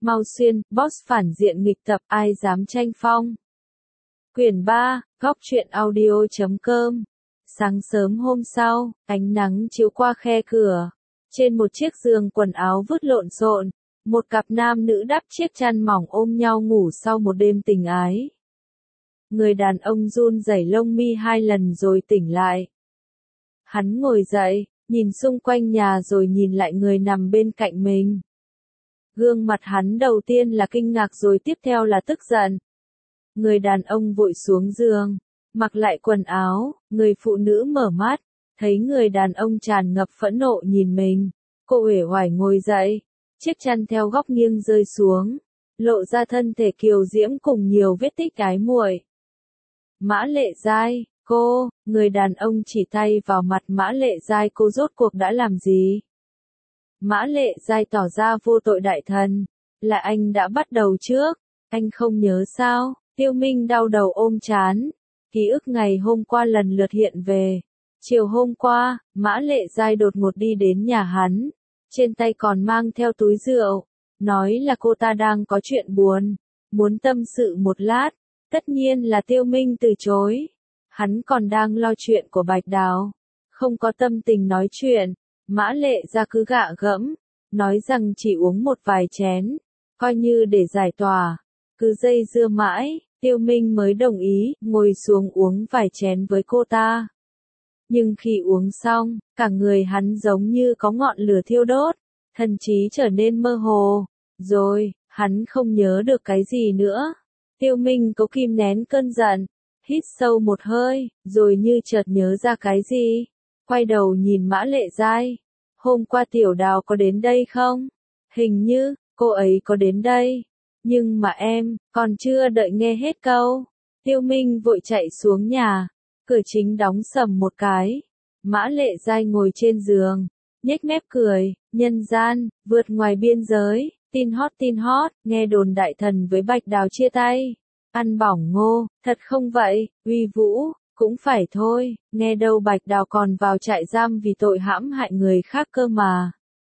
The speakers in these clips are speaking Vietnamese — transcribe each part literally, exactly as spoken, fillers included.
Mau Xuyên, boss phản diện nghịch tập, ai dám tranh phong. Quyển ba, góc truyện audio chấm com. Sáng sớm hôm sau, ánh nắng chiếu qua khe cửa. Trên một chiếc giường quần áo vứt lộn xộn, một cặp nam nữ đắp chiếc chăn mỏng ôm nhau ngủ sau một đêm tình ái. Người đàn ông run rẩy lông mi hai lần rồi tỉnh lại. Hắn ngồi dậy, nhìn xung quanh nhà rồi nhìn lại người nằm bên cạnh mình. Gương mặt hắn đầu tiên là kinh ngạc rồi tiếp theo là tức giận. Người đàn ông vội xuống giường, mặc lại quần áo, người phụ nữ mở mắt, thấy người đàn ông tràn ngập phẫn nộ nhìn mình. Cô uể oải ngồi dậy, chiếc chăn theo góc nghiêng rơi xuống, lộ ra thân thể kiều diễm cùng nhiều vết tích ái muội. Mã Lệ Giai, cô, người đàn ông chỉ tay vào mặt Mã Lệ Giai, cô rốt cuộc đã làm gì? Mã Lệ Giai tỏ ra vô tội, đại thần, là anh đã bắt đầu trước, anh không nhớ sao? Tiêu Minh đau đầu ôm trán, ký ức ngày hôm qua lần lượt hiện về. Chiều hôm qua, Mã Lệ Giai đột ngột đi đến nhà hắn, trên tay còn mang theo túi rượu, nói là cô ta đang có chuyện buồn, muốn tâm sự một lát. Tất nhiên là Tiêu Minh từ chối. Hắn còn đang lo chuyện của Bạch Đào, không có tâm tình nói chuyện. Mã Lệ Gia cứ gạ gẫm, nói rằng chỉ uống một vài chén, coi như để giải tỏa. Cứ dây dưa mãi, Tiêu Minh mới đồng ý, ngồi xuống uống vài chén với cô ta. Nhưng khi uống xong, cả người hắn giống như có ngọn lửa thiêu đốt, thần trí trở nên mơ hồ. Rồi, hắn không nhớ được cái gì nữa. Tiêu Minh cố kìm nén cơn giận, hít sâu một hơi, rồi như chợt nhớ ra cái gì. Quay đầu nhìn Mã Lệ Giai. Hôm qua Tiểu Đào có đến đây không? Hình như, cô ấy có đến đây. Nhưng mà em, còn chưa đợi nghe hết câu. Tiêu Minh vội chạy xuống nhà. Cửa chính đóng sầm một cái. Mã Lệ Giai ngồi trên giường, nhếch mép cười, nhân gian, vượt ngoài biên giới. Tin hot tin hot, nghe đồn đại thần với Bạch Đào chia tay. Ăn bỏng ngô, thật không vậy, uy vũ, cũng phải thôi, nghe đâu Bạch Đào còn vào trại giam vì tội hãm hại người khác cơ mà.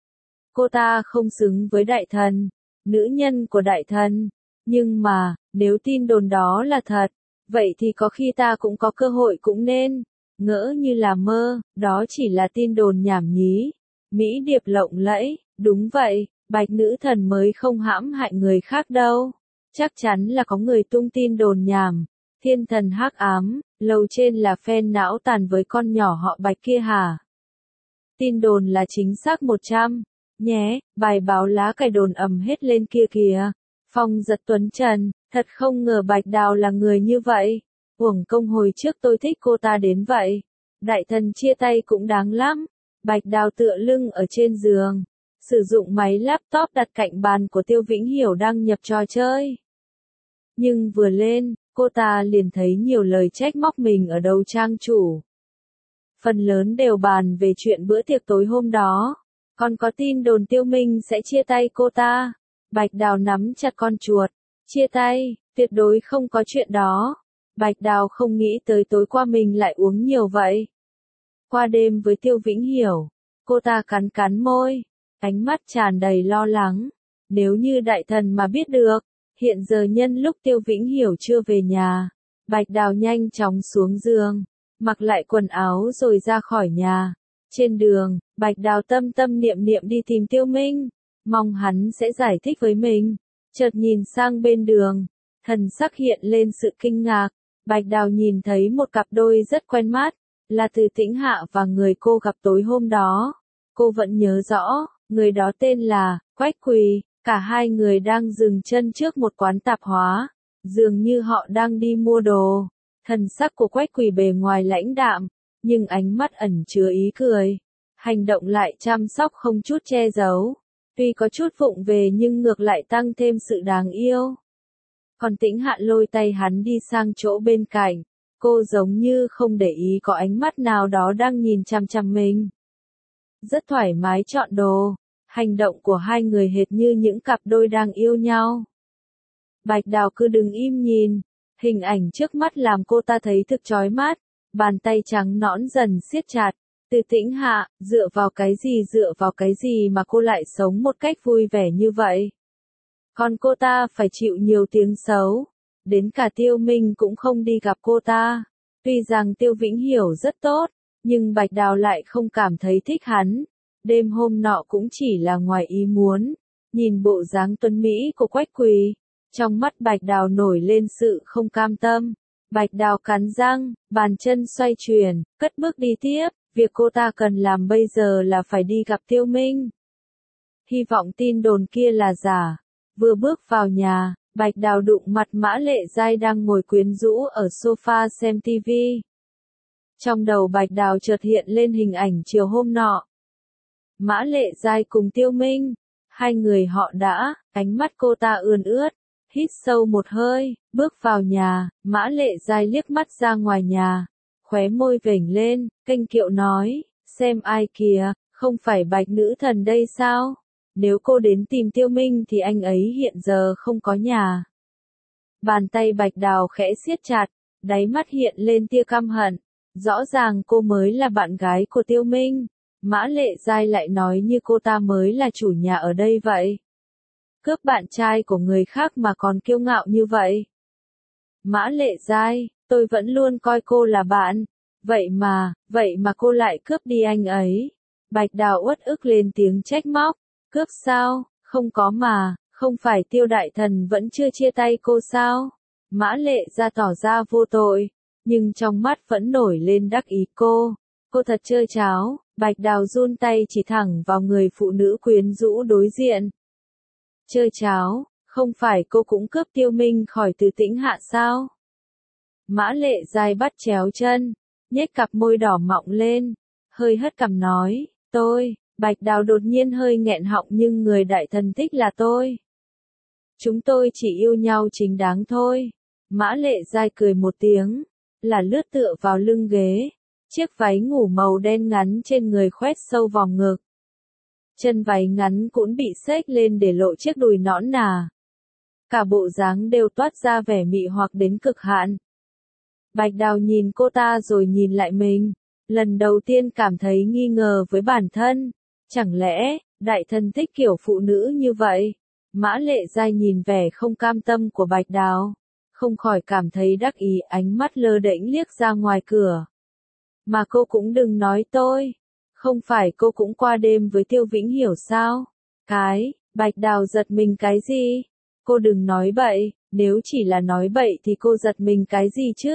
Cô ta không xứng với đại thần, nữ nhân của đại thần. Nhưng mà, nếu tin đồn đó là thật, vậy thì có khi ta cũng có cơ hội cũng nên. Ngỡ như là mơ, đó chỉ là tin đồn nhảm nhí. Mỹ Điệp lộng lẫy, đúng vậy. Bạch nữ thần mới không hãm hại người khác đâu. Chắc chắn là có người tung tin đồn nhảm. Thiên thần hắc ám, lầu trên là phen não tàn với con nhỏ họ Bạch kia hả? Tin đồn là chính xác một trăm. Nhé, bài báo lá cải đồn ầm hết lên kia kìa. Phong giật Tuấn Trần, thật không ngờ Bạch Đào là người như vậy. Uổng công hồi trước tôi thích cô ta đến vậy. Đại thần chia tay cũng đáng lắm. Bạch Đào tựa lưng ở trên giường, sử dụng máy laptop đặt cạnh bàn của Tiêu Vĩnh Hiểu đang nhập trò chơi. Nhưng vừa lên, cô ta liền thấy nhiều lời trách móc mình ở đầu trang chủ. Phần lớn đều bàn về chuyện bữa tiệc tối hôm đó. Còn có tin đồn Tiêu Minh sẽ chia tay cô ta. Bạch Đào nắm chặt con chuột. Chia tay, tuyệt đối không có chuyện đó. Bạch Đào không nghĩ tới tối qua mình lại uống nhiều vậy. Qua đêm với Tiêu Vĩnh Hiểu, cô ta cắn cắn môi, ánh mắt tràn đầy lo lắng. Nếu như đại thần mà biết được, hiện giờ nhân lúc Tiêu Vĩnh Hiểu chưa về nhà, Bạch Đào nhanh chóng xuống giường, mặc lại quần áo rồi ra khỏi nhà. Trên đường, Bạch Đào tâm tâm niệm niệm đi tìm Tiêu Minh, mong hắn sẽ giải thích với mình. Chợt nhìn sang bên đường, thần sắc hiện lên sự kinh ngạc. Bạch Đào nhìn thấy một cặp đôi rất quen mắt, là Từ Tĩnh Hạ và người cô gặp tối hôm đó. Cô vẫn nhớ rõ, người đó tên là Quách Quỳ. Cả hai người đang dừng chân trước một quán tạp hóa, dường như họ đang đi mua đồ. Thần sắc của Quách Quỳ bề ngoài lãnh đạm, nhưng ánh mắt ẩn chứa ý cười. Hành động lại chăm sóc không chút che giấu. Tuy có chút vụng về nhưng ngược lại tăng thêm sự đáng yêu. Còn Tĩnh Hạ lôi tay hắn đi sang chỗ bên cạnh. Cô giống như không để ý có ánh mắt nào đó đang nhìn chằm chằm mình. Rất thoải mái chọn đồ. Hành động của hai người hệt như những cặp đôi đang yêu nhau. Bạch Đào cứ đứng im nhìn. Hình ảnh trước mắt làm cô ta thấy thực chói mắt. Bàn tay trắng nõn dần siết chặt. Từ Tĩnh Hạ, dựa vào cái gì dựa vào cái gì mà cô lại sống một cách vui vẻ như vậy? Còn cô ta phải chịu nhiều tiếng xấu. Đến cả Tiêu Minh cũng không đi gặp cô ta. Tuy rằng Tiêu Vĩnh Hiểu rất tốt, nhưng Bạch Đào lại không cảm thấy thích hắn. Đêm hôm nọ cũng chỉ là ngoài ý muốn. Nhìn bộ dáng tuấn Mỹ của Quách Quỳ, trong mắt Bạch Đào nổi lên sự không cam tâm. Bạch Đào cắn răng, bàn chân xoay chuyển, cất bước đi tiếp. Việc cô ta cần làm bây giờ là phải đi gặp Tiêu Minh. Hy vọng tin đồn kia là giả. Vừa bước vào nhà, Bạch Đào đụng mặt Mã Lệ Giai đang ngồi quyến rũ ở sofa xem tivi. Trong đầu Bạch Đào chợt hiện lên hình ảnh chiều hôm nọ. Mã Lệ Giai cùng Tiêu Minh, hai người họ đã, ánh mắt cô ta ươn ướt, hít sâu một hơi, bước vào nhà, Mã Lệ Giai liếc mắt ra ngoài nhà, khóe môi vểnh lên, kênh kiệu nói, xem ai kìa, không phải Bạch nữ thần đây sao? Nếu cô đến tìm Tiêu Minh thì anh ấy hiện giờ không có nhà. Bàn tay Bạch Đào khẽ siết chặt, đáy mắt hiện lên tia căm hận. Rõ ràng cô mới là bạn gái của Tiêu Minh. Mã Lệ Giai lại nói như cô ta mới là chủ nhà ở đây vậy. Cướp bạn trai của người khác mà còn kiêu ngạo như vậy. Mã Lệ Giai, tôi vẫn luôn coi cô là bạn. Vậy mà, vậy mà cô lại cướp đi anh ấy. Bạch Đào uất ức lên tiếng trách móc. Cướp sao? Không có mà, không phải Tiêu đại thần vẫn chưa chia tay cô sao? Mã Lệ Gia tỏ ra vô tội, nhưng trong mắt vẫn nổi lên đắc ý cô. Cô thật trơ tráo. Bạch Đào run tay chỉ thẳng vào người phụ nữ quyến rũ đối diện. Trơ tráo, không phải cô cũng cướp Tiêu Minh khỏi Từ Tĩnh Hạ sao? Mã Lệ Giai bắt chéo chân, nhếch cặp môi đỏ mọng lên, hơi hất cằm nói, tôi. Bạch Đào đột nhiên hơi nghẹn họng nhưng người đại thần thích là tôi. Chúng tôi chỉ yêu nhau chính đáng thôi. Mã Lệ Giai cười một tiếng, là lướt tựa vào lưng ghế. Chiếc váy ngủ màu đen ngắn trên người khoét sâu vòng ngực. Chân váy ngắn cũng bị xếch lên để lộ chiếc đùi nõn nà. Cả bộ dáng đều toát ra vẻ mị hoặc đến cực hạn. Bạch Đào nhìn cô ta rồi nhìn lại mình. Lần đầu tiên cảm thấy nghi ngờ với bản thân. Chẳng lẽ, đại thần thích kiểu phụ nữ như vậy? Mã Lệ Giai nhìn vẻ không cam tâm của Bạch Đào. Không khỏi cảm thấy đắc ý, ánh mắt lơ đễnh liếc ra ngoài cửa. Mà cô cũng đừng nói tôi. Không phải cô cũng qua đêm với Tiêu Vĩnh Hiểu sao? Cái, Bạch Đào giật mình cái gì? Cô đừng nói bậy, nếu chỉ là nói bậy thì cô giật mình cái gì chứ?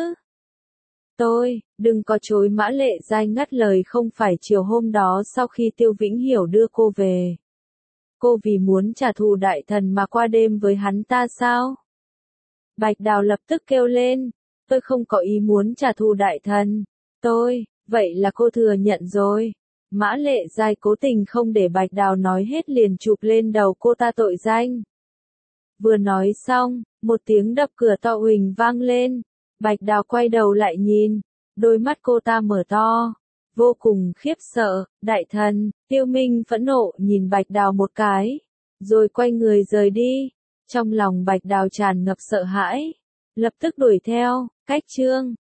Tôi, đừng có chối. Mã Lệ Giai ngắt lời. Không phải chiều hôm đó sau khi Tiêu Vĩnh Hiểu đưa cô về. Cô vì muốn trả thù đại thần mà qua đêm với hắn ta sao? Bạch Đào lập tức kêu lên. Tôi không có ý muốn trả thù đại thần. Tôi, vậy là cô thừa nhận rồi. Mã Lệ Giai cố tình không để Bạch Đào nói hết liền chụp lên đầu cô ta tội danh. Vừa nói xong, một tiếng đập cửa to huỳnh vang lên. Bạch Đào quay đầu lại nhìn, đôi mắt cô ta mở to, vô cùng khiếp sợ. Đại thần, Tiêu Minh phẫn nộ nhìn Bạch Đào một cái, rồi quay người rời đi. Trong lòng Bạch Đào tràn ngập sợ hãi, lập tức đuổi theo. Cách chương